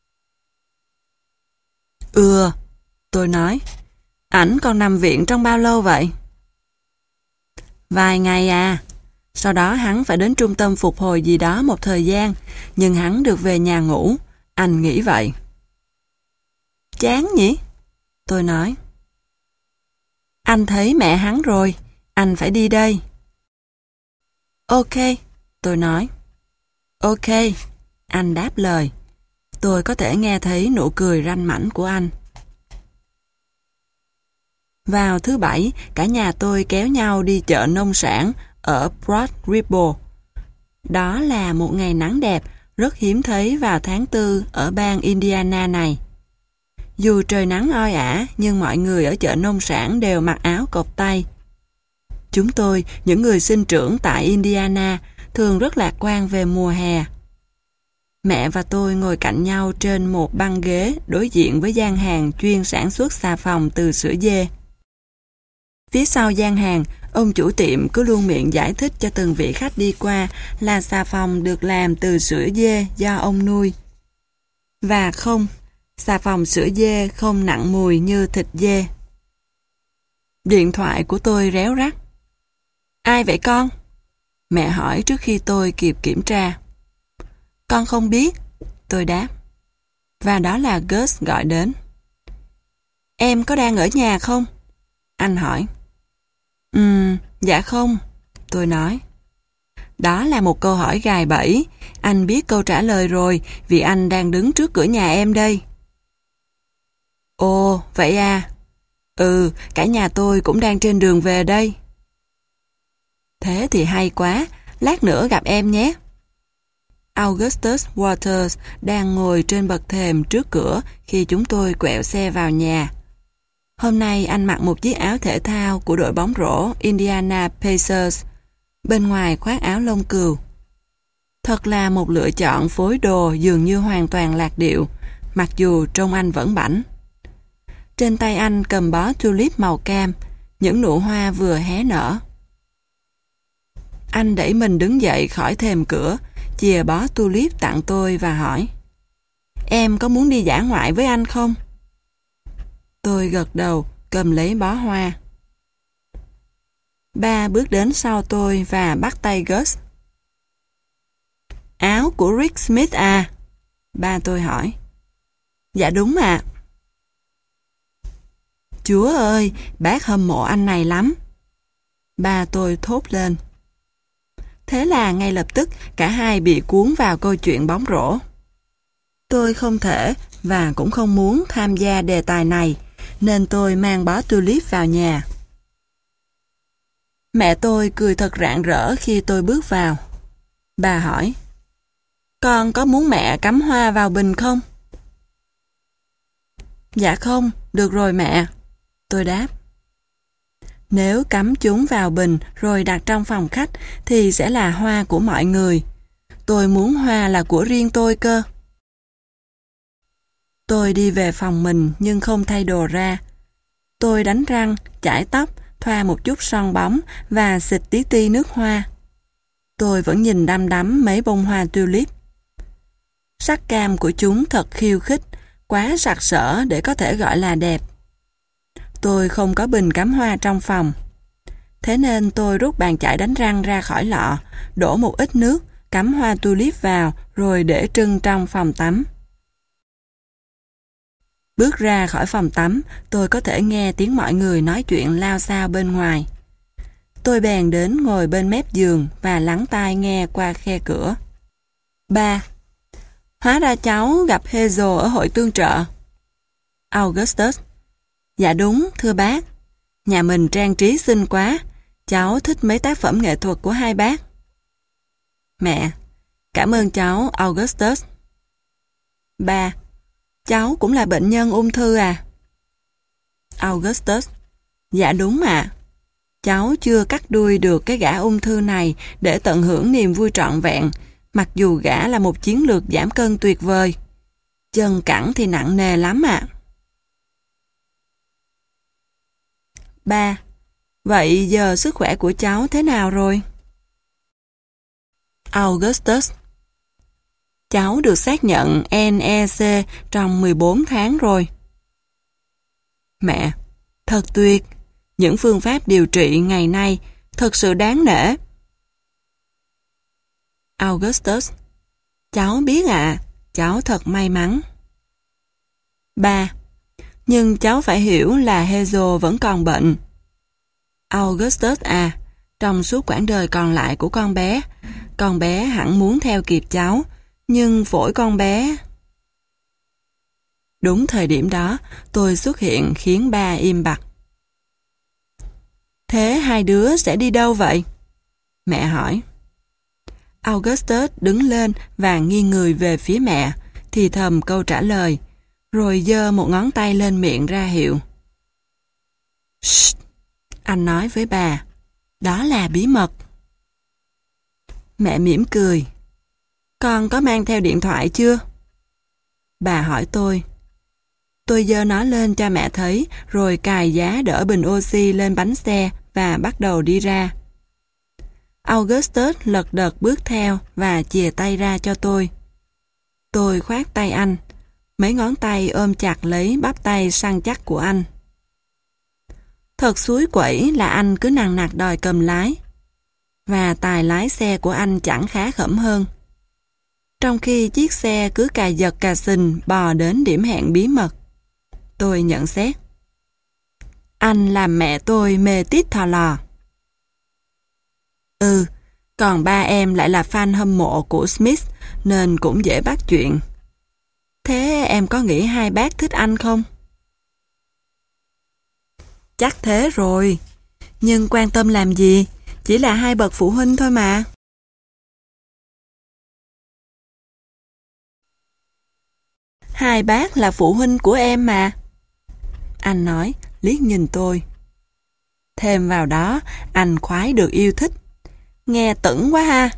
Ừ, tôi nói. Ảnh còn nằm viện trong bao lâu vậy? Vài ngày à. Sau đó hắn phải đến trung tâm phục hồi gì đó một thời gian, nhưng hắn được về nhà ngủ. Anh nghĩ vậy. Chán nhỉ? Tôi nói. Anh thấy mẹ hắn rồi, anh phải đi đây. Ok, tôi nói. Ok, anh đáp lời. Tôi có thể nghe thấy nụ cười ranh mãnh của anh. Vào thứ Bảy, cả nhà tôi kéo nhau đi chợ nông sản ở Broad Ripple. Đó là một ngày nắng đẹp, rất hiếm thấy vào tháng tư ở bang Indiana này. Dù trời nắng oi ả, nhưng mọi người ở chợ nông sản đều mặc áo cộc tay. Chúng tôi, những người sinh trưởng tại Indiana, thường rất lạc quan về mùa hè. Mẹ và tôi ngồi cạnh nhau trên một băng ghế đối diện với gian hàng chuyên sản xuất xà phòng từ sữa dê. Phía sau gian hàng, ông chủ tiệm cứ luôn miệng giải thích cho từng vị khách đi qua là xà phòng được làm từ sữa dê do ông nuôi. Và không, xà phòng sữa dê không nặng mùi như thịt dê. Điện thoại của tôi réo rắt. Ai vậy con? Mẹ hỏi trước khi tôi kịp kiểm tra. Con không biết, tôi đáp. Và đó là Gus gọi đến. Em có đang ở nhà không? Anh hỏi. Ừm, dạ không, tôi nói. Đó là một câu hỏi gài bẫy. Anh biết câu trả lời rồi vì anh đang đứng trước cửa nhà em đây. Ồ, vậy à? Ừ, cả nhà tôi cũng đang trên đường về đây. Thế thì hay quá, lát nữa gặp em nhé. Augustus Waters đang ngồi trên bậc thềm trước cửa khi chúng tôi quẹo xe vào nhà. Hôm nay anh mặc một chiếc áo thể thao của đội bóng rổ Indiana Pacers, bên ngoài khoác áo lông cừu. Thật là một lựa chọn phối đồ dường như hoàn toàn lạc điệu, mặc dù trông anh vẫn bảnh. Trên tay anh cầm bó tulip màu cam, những nụ hoa vừa hé nở. Anh đẩy mình đứng dậy khỏi thềm cửa, chìa bó tulip tặng tôi và hỏi: Em có muốn đi dã ngoại với anh không? Tôi gật đầu, cầm lấy bó hoa. Ba bước đến sau tôi và bắt tay Gus. Áo của Rick Smith à? Ba tôi hỏi. Dạ đúng ạ. Chúa ơi, bác hâm mộ anh này lắm. Ba tôi thốt lên. Thế là ngay lập tức cả hai bị cuốn vào câu chuyện bóng rổ. Tôi không thể và cũng không muốn tham gia đề tài này, nên tôi mang bó tulip vào nhà. Mẹ tôi cười thật rạng rỡ khi tôi bước vào. Bà hỏi, con có muốn mẹ cắm hoa vào bình không? Dạ không, được rồi mẹ. Tôi đáp. Nếu cắm chúng vào bình rồi đặt trong phòng khách thì sẽ là hoa của mọi người. Tôi muốn hoa là của riêng tôi cơ. Tôi đi về phòng mình nhưng không thay đồ ra. Tôi đánh răng, chải tóc, thoa một chút son bóng và xịt tí ti nước hoa. Tôi vẫn nhìn đăm đắm mấy bông hoa tulip. Sắc cam của chúng thật khiêu khích, quá sặc sỡ để có thể gọi là đẹp. Tôi không có bình cắm hoa trong phòng. Thế nên tôi rút bàn chải đánh răng ra khỏi lọ, đổ một ít nước, cắm hoa tulip vào rồi để trưng trong phòng tắm. Bước ra khỏi phòng tắm, tôi có thể nghe tiếng mọi người nói chuyện lao xao bên ngoài. Tôi bèn đến ngồi bên mép giường và lắng tai nghe qua khe cửa. Ba. Hóa ra cháu gặp Hazel ở hội tương trợ. Augustus. Dạ đúng, thưa bác. Nhà mình trang trí xinh quá. Cháu thích mấy tác phẩm nghệ thuật của hai bác. Mẹ. Cảm ơn cháu, Augustus. Ba. Cháu cũng là bệnh nhân ung thư à? Augustus. Dạ đúng ạ. Cháu chưa cắt đuôi được cái gã ung thư này để tận hưởng niềm vui trọn vẹn, mặc dù gã là một chiến lược giảm cân tuyệt vời. Chân cẳng thì nặng nề lắm ạ. Ba. Vậy giờ sức khỏe của cháu thế nào rồi? Augustus. Cháu được xác nhận en e xê trong mười bốn tháng rồi. Mẹ. Thật tuyệt. Những phương pháp điều trị ngày nay thật sự đáng nể. Augustus. Cháu biết ạ, à, cháu thật may mắn. Ba. Nhưng cháu phải hiểu là Hazel vẫn còn bệnh. Augustus à, trong suốt quãng đời còn lại của con bé, con bé hẳn muốn theo kịp cháu, nhưng phổi con bé... Đúng thời điểm đó, tôi xuất hiện khiến ba im bặt. Thế hai đứa sẽ đi đâu vậy? Mẹ hỏi. Augustus đứng lên và nghiêng người về phía mẹ, thì thầm câu trả lời, rồi giơ một ngón tay lên miệng ra hiệu. Shh, anh nói với bà, đó là bí mật. Mẹ mỉm cười. Con có mang theo điện thoại chưa? Bà hỏi tôi. Tôi giơ nó lên cho mẹ thấy, rồi cài giá đỡ bình oxy lên bánh xe và bắt đầu đi ra. Augustus lật đật bước theo và chìa tay ra cho tôi. Tôi khoát tay anh, mấy ngón tay ôm chặt lấy bắp tay săn chắc của anh. Thật xúi quẩy là anh cứ nằng nặc đòi cầm lái, và tài lái xe của anh chẳng khá khẩm hơn. Trong khi chiếc xe cứ cà giật cà xình bò đến điểm hẹn bí mật, tôi nhận xét. Anh làm mẹ tôi mê tít thò lò. Ừ, còn ba em lại là fan hâm mộ của Smith nên cũng dễ bắt chuyện. Thế em có nghĩ hai bác thích anh không? Chắc thế rồi, nhưng quan tâm làm gì, chỉ là hai bậc phụ huynh thôi mà. Hai bác là phụ huynh của em mà. Anh nói, liếc nhìn tôi. Thêm vào đó, anh khoái được yêu thích. Nghe tửng quá ha.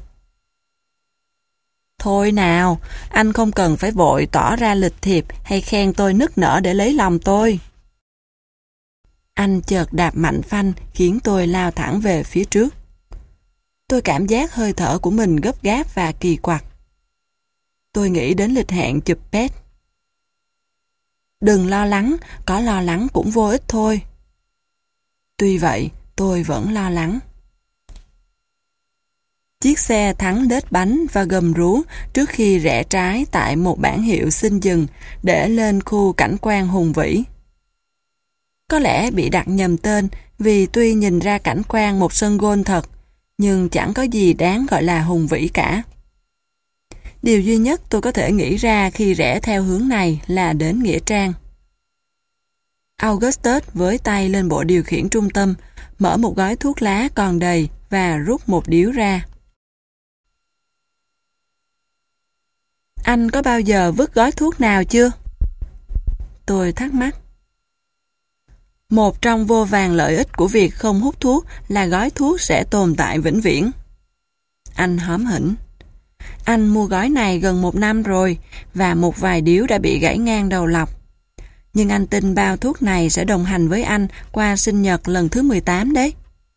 Thôi nào, anh không cần phải vội tỏ ra lịch thiệp hay khen tôi nức nở để lấy lòng tôi. Anh chợt đạp mạnh phanh khiến tôi lao thẳng về phía trước. Tôi cảm giác hơi thở của mình gấp gáp và kỳ quặc. Tôi nghĩ đến lịch hẹn chụp pet. Đừng lo lắng, có lo lắng cũng vô ích thôi. Tuy vậy, tôi vẫn lo lắng. Chiếc xe thắng đết bánh và gầm rú trước khi rẽ trái tại một bảng hiệu xin dừng để lên khu cảnh quan hùng vĩ. Có lẽ bị đặt nhầm tên vì tuy nhìn ra cảnh quan một sân golf thật, nhưng chẳng có gì đáng gọi là hùng vĩ cả. Điều duy nhất tôi có thể nghĩ ra khi rẽ theo hướng này là đến Nghĩa Trang. Augustus với tay lên bộ điều khiển trung tâm, mở một gói thuốc lá còn đầy và rút một điếu ra. Anh có bao giờ vứt gói thuốc nào chưa? Tôi thắc mắc. Một trong vô vàn lợi ích của việc không hút thuốc là gói thuốc sẽ tồn tại vĩnh viễn. Anh hóm hỉnh. Anh mua gói này gần một năm rồi và một vài điếu đã bị gãy ngang đầu lọc. Nhưng anh tin bao thuốc này sẽ đồng hành với anh qua sinh nhật lần thứ mười tám đấy.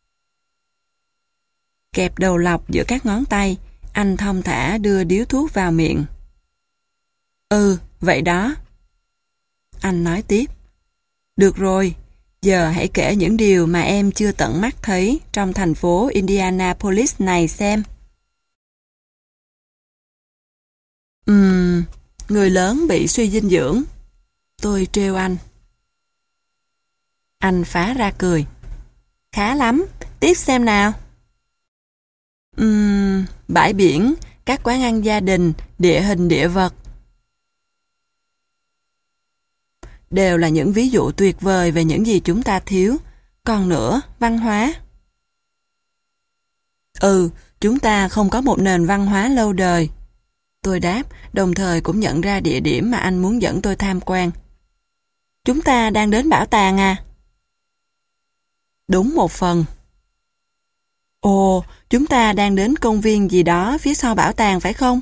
Kẹp đầu lọc giữa các ngón tay, anh thong thả đưa điếu thuốc vào miệng. Ừ, vậy đó. Anh nói tiếp. Được rồi, giờ hãy kể những điều mà em chưa tận mắt thấy trong thành phố Indianapolis này xem. Ừm, người lớn bị suy dinh dưỡng. Tôi trêu anh. Anh phá ra cười. Khá lắm, tiếp xem nào. Ừm, bãi biển, các quán ăn gia đình, địa hình địa vật. Đều là những ví dụ tuyệt vời về những gì chúng ta thiếu. Còn nữa, văn hóa. Ừ, chúng ta không có một nền văn hóa lâu đời. Tôi đáp, đồng thời cũng nhận ra địa điểm mà anh muốn dẫn tôi tham quan. Chúng ta đang đến bảo tàng à? Đúng một phần. Ồ, chúng ta đang đến công viên gì đó phía sau bảo tàng phải không?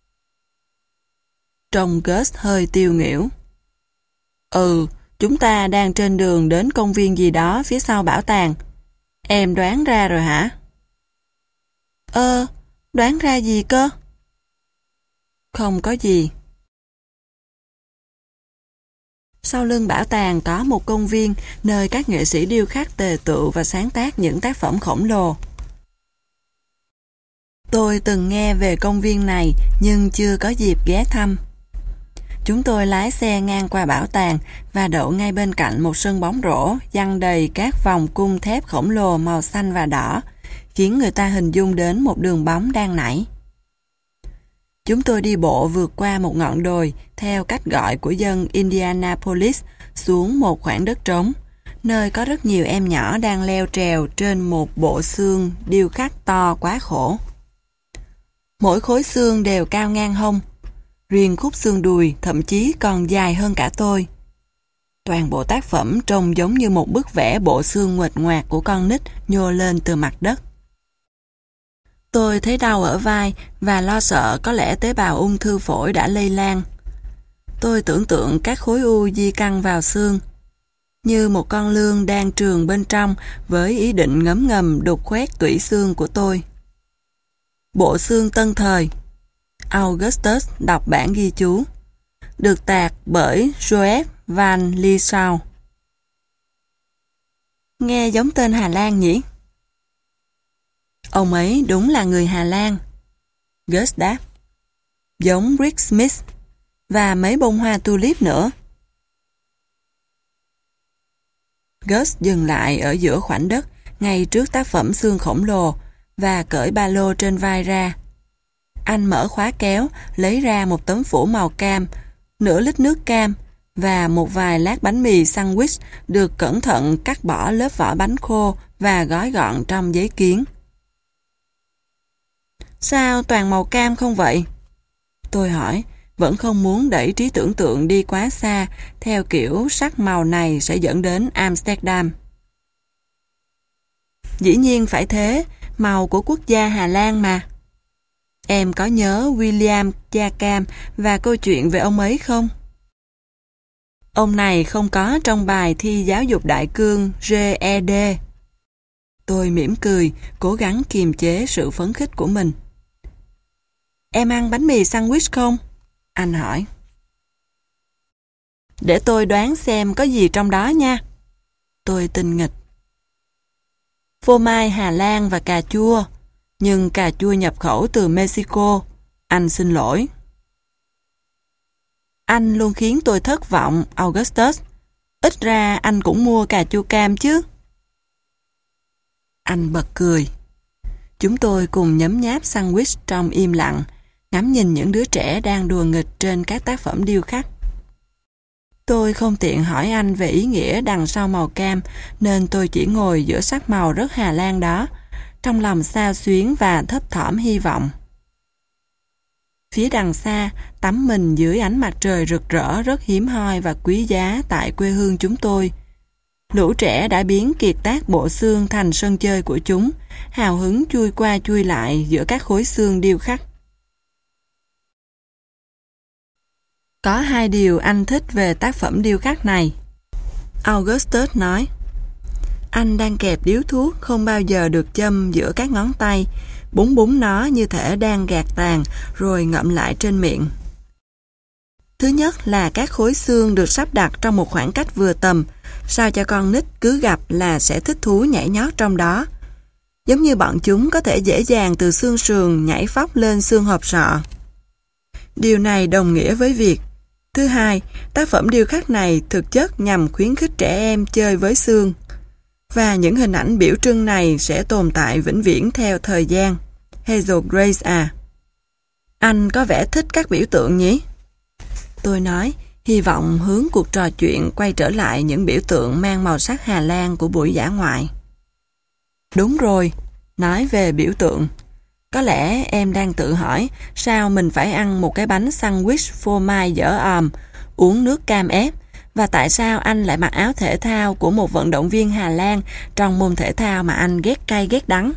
Trông Gus hơi tiêu nghỉu. Ừ, chúng ta đang trên đường đến công viên gì đó phía sau bảo tàng. Em đoán ra rồi hả? Ơ, đoán ra gì cơ? Không có gì. Sau lưng bảo tàng có một công viên nơi các nghệ sĩ điêu khắc tề tựu và sáng tác những tác phẩm khổng lồ. Tôi từng nghe về công viên này nhưng chưa có dịp ghé thăm. Chúng tôi lái xe ngang qua bảo tàng và đậu ngay bên cạnh một sân bóng rổ giăng đầy các vòng cung thép khổng lồ màu xanh và đỏ, khiến người ta hình dung đến một đường bóng đang nảy. Chúng tôi đi bộ vượt qua một ngọn đồi theo cách gọi của dân Indianapolis xuống một khoảng đất trống, nơi có rất nhiều em nhỏ đang leo trèo trên một bộ xương điêu khắc to quá khổ. Mỗi khối xương đều cao ngang hông, riêng khúc xương đùi thậm chí còn dài hơn cả tôi. Toàn bộ tác phẩm trông giống như một bức vẽ bộ xương nguệch ngoạc của con nít nhô lên từ mặt đất. Tôi thấy đau ở vai và lo sợ có lẽ tế bào ung thư phổi đã lây lan. Tôi tưởng tượng các khối u di căn vào xương, như một con lươn đang trường bên trong với ý định ngấm ngầm đục khoét tủy xương của tôi. Bộ xương tân thời. Augustus đọc bản ghi chú. Được tạc bởi Joseph Van Liesau. Nghe giống tên Hà Lan nhỉ? Ông ấy đúng là người Hà Lan. Gus đáp. Giống Rick Smith và mấy bông hoa tulip nữa. Gus dừng lại ở giữa khoảnh đất ngay trước tác phẩm xương khổng lồ và cởi ba lô trên vai ra. Anh mở khóa kéo, lấy ra một tấm phủ màu cam, nửa lít nước cam và một vài lát bánh mì sandwich được cẩn thận cắt bỏ lớp vỏ bánh khô và gói gọn trong giấy kiến. Sao toàn màu cam không vậy? Tôi hỏi, vẫn không muốn đẩy trí tưởng tượng đi quá xa theo kiểu sắc màu này sẽ dẫn đến Amsterdam. Dĩ nhiên phải thế, màu của quốc gia Hà Lan mà. Em có nhớ William Jacam và câu chuyện về ông ấy không? Ông này không có trong bài thi giáo dục đại cương G E D. Tôi mỉm cười, cố gắng kiềm chế sự phấn khích của mình. Em ăn bánh mì sandwich không? Anh hỏi. Để tôi đoán xem có gì trong đó nha. Tôi tinh nghịch. Phô mai Hà Lan và cà chua. Nhưng cà chua nhập khẩu từ Mexico. Anh xin lỗi. Anh luôn khiến tôi thất vọng, Augustus. Ít ra anh cũng mua cà chua cam chứ. Anh bật cười. Chúng tôi cùng nhấm nháp sandwich trong im lặng, ngắm nhìn những đứa trẻ đang đùa nghịch trên các tác phẩm điêu khắc. Tôi không tiện hỏi anh về ý nghĩa đằng sau màu cam, nên tôi chỉ ngồi giữa sắc màu rất Hà Lan đó, trong lòng xao xuyến và thấp thỏm hy vọng. Phía đằng xa, tắm mình dưới ánh mặt trời rực rỡ rất hiếm hoi và quý giá tại quê hương chúng tôi. Lũ trẻ đã biến kiệt tác bộ xương thành sân chơi của chúng, hào hứng chui qua chui lại giữa các khối xương điêu khắc. Có hai điều anh thích về tác phẩm điêu khắc này. Augustus nói, anh đang kẹp điếu thuốc không bao giờ được châm giữa các ngón tay, búng búng nó như thể đang gạt tàn rồi ngậm lại trên miệng. Thứ nhất là các khối xương được sắp đặt trong một khoảng cách vừa tầm, sao cho con nít cứ gặp là sẽ thích thú nhảy nhót trong đó. Giống như bọn chúng có thể dễ dàng từ xương sườn nhảy phóc lên xương hộp sọ. Điều này đồng nghĩa với việc thứ hai, tác phẩm điêu khắc này thực chất nhằm khuyến khích trẻ em chơi với xương. Và những hình ảnh biểu trưng này sẽ tồn tại vĩnh viễn theo thời gian. Hazel Grace à. Anh có vẻ thích các biểu tượng nhỉ? Tôi nói, hy vọng hướng cuộc trò chuyện quay trở lại những biểu tượng mang màu sắc Hà Lan của buổi dã ngoại. Đúng rồi, nói về biểu tượng. Có lẽ em đang tự hỏi sao mình phải ăn một cái bánh sandwich phô mai dở òm, uống nước cam ép, và tại sao anh lại mặc áo thể thao của một vận động viên Hà Lan trong môn thể thao mà anh ghét cay ghét đắng.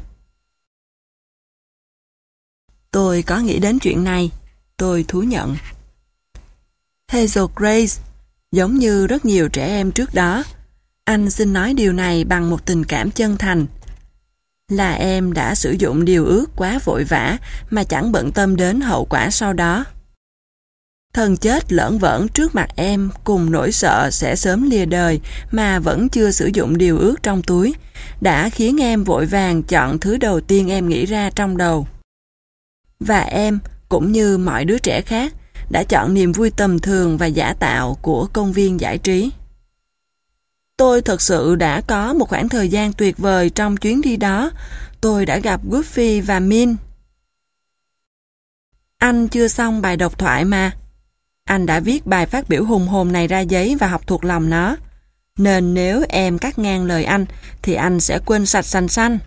Tôi có nghĩ đến chuyện này, tôi thú nhận. Hazel Grace, giống như rất nhiều trẻ em trước đó, anh xin nói điều này bằng một tình cảm chân thành. Là em đã sử dụng điều ước quá vội vã mà chẳng bận tâm đến hậu quả sau đó. Thần chết lởn vởn trước mặt em cùng nỗi sợ sẽ sớm lìa đời mà vẫn chưa sử dụng điều ước trong túi, đã khiến em vội vàng chọn thứ đầu tiên em nghĩ ra trong đầu. Và em, cũng như mọi đứa trẻ khác, đã chọn niềm vui tầm thường và giả tạo của công viên giải trí. Tôi thật sự đã có một khoảng thời gian tuyệt vời trong chuyến đi đó. Tôi đã gặp Goofy và Min. Anh chưa xong bài độc thoại mà. Anh đã viết bài phát biểu hùng hồn này ra giấy và học thuộc lòng nó. Nên nếu em cắt ngang lời anh, thì anh sẽ quên sạch sành xanh.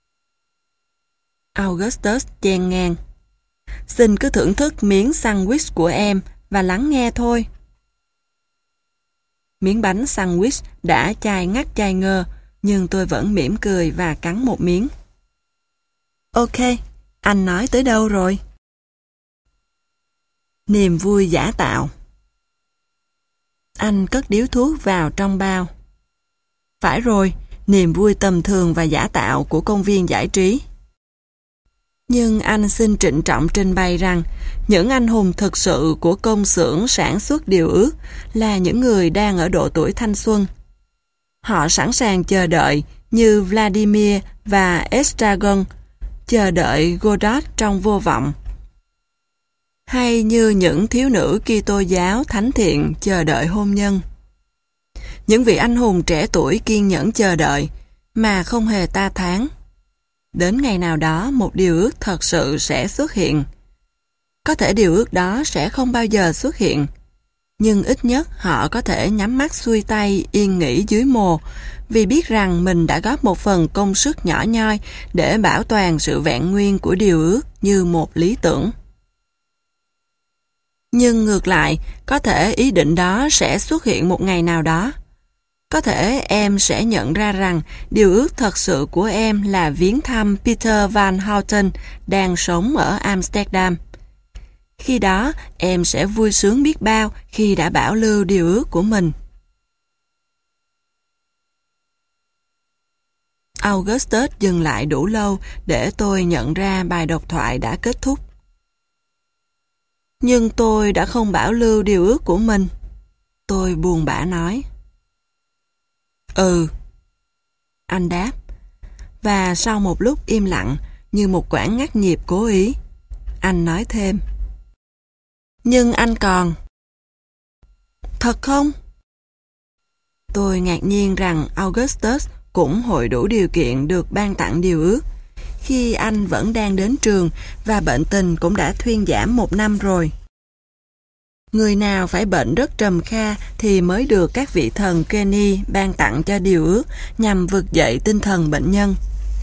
Augustus chen ngang. Xin cứ thưởng thức miếng sandwich của em và lắng nghe thôi. Miếng bánh sandwich đã chai ngắt chai ngơ, nhưng tôi vẫn mỉm cười và cắn một miếng. Ok, anh nói tới đâu rồi? Niềm vui giả tạo. Anh cất điếu thuốc vào trong bao. Phải rồi, niềm vui tầm thường và giả tạo của công viên giải trí. Nhưng anh xin trịnh trọng trình bày rằng những anh hùng thực sự của công xưởng sản xuất điều ước là những người đang ở độ tuổi thanh xuân. Họ sẵn sàng chờ đợi như Vladimir và Estragon, chờ đợi Godot trong vô vọng. Hay như những thiếu nữ Kitô giáo thánh thiện chờ đợi hôn nhân. Những vị anh hùng trẻ tuổi kiên nhẫn chờ đợi mà không hề ta thán. Đến ngày nào đó một điều ước thật sự sẽ xuất hiện. Có thể điều ước đó sẽ không bao giờ xuất hiện, nhưng ít nhất họ có thể nhắm mắt xuôi tay yên nghỉ dưới mồ vì biết rằng mình đã góp một phần công sức nhỏ nhoi để bảo toàn sự vẹn nguyên của điều ước như một lý tưởng. Nhưng ngược lại, có thể ý định đó sẽ xuất hiện một ngày nào đó. Có thể em sẽ nhận ra rằng điều ước thật sự của em là viếng thăm Peter Van Houten đang sống ở Amsterdam. Khi đó, em sẽ vui sướng biết bao khi đã bảo lưu điều ước của mình. Augustus dừng lại đủ lâu để tôi nhận ra bài độc thoại đã kết thúc. Nhưng tôi đã không bảo lưu điều ước của mình. Tôi buồn bã nói. Ừ. Anh đáp. Và sau một lúc im lặng, như một quãng ngắt nhịp cố ý, anh nói thêm. Nhưng anh còn. Thật không? Tôi ngạc nhiên rằng Augustus cũng hội đủ điều kiện được ban tặng điều ước, khi anh vẫn đang đến trường và bệnh tình cũng đã thuyên giảm một năm rồi. Người nào phải bệnh rất trầm kha thì mới được các vị thần Kenny ban tặng cho điều ước nhằm vực dậy tinh thần bệnh nhân.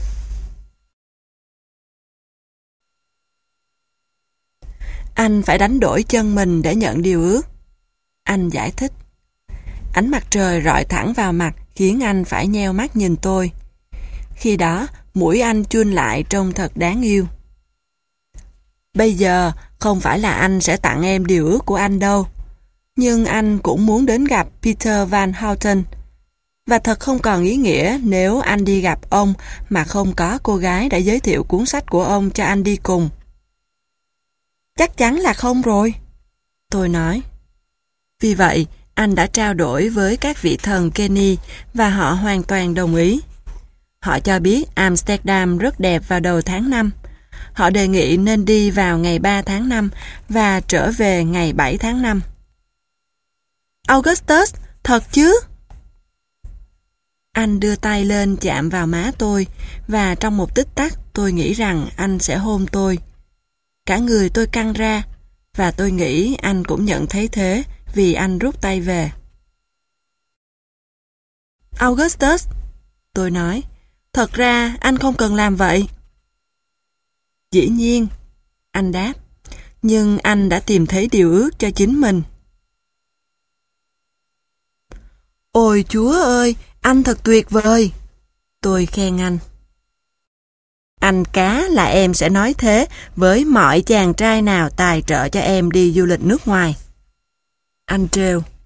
Anh phải đánh đổi chân mình để nhận điều ước. Anh giải thích. Ánh mặt trời rọi thẳng vào mặt khiến anh phải nheo mắt nhìn tôi. Khi đó, mũi anh chun lại trông thật đáng yêu. Bây giờ, không phải là anh sẽ tặng em điều ước của anh đâu. Nhưng anh cũng muốn đến gặp Peter Van Houten. Và thật không còn ý nghĩa nếu anh đi gặp ông mà không có cô gái đã giới thiệu cuốn sách của ông cho anh đi cùng. Chắc chắn là không rồi, tôi nói. Vì vậy, anh đã trao đổi với các vị thần Kenny và họ hoàn toàn đồng ý. Họ cho biết Amsterdam rất đẹp vào đầu tháng năm. Họ đề nghị nên đi vào ngày ba tháng năm và trở về ngày bảy tháng năm. Augustus, thật chứ? Anh đưa tay lên chạm vào má tôi và trong một tích tắc tôi nghĩ rằng anh sẽ hôn tôi. Cả người tôi căng ra và tôi nghĩ anh cũng nhận thấy thế vì anh rút tay về. Augustus, tôi nói, thật ra anh không cần làm vậy. Dĩ nhiên, anh đáp, nhưng anh đã tìm thấy điều ước cho chính mình. Ôi Chúa ơi, anh thật tuyệt vời. Tôi khen anh. Anh cá là em sẽ nói thế với mọi chàng trai nào tài trợ cho em đi du lịch nước ngoài. Anh trêu.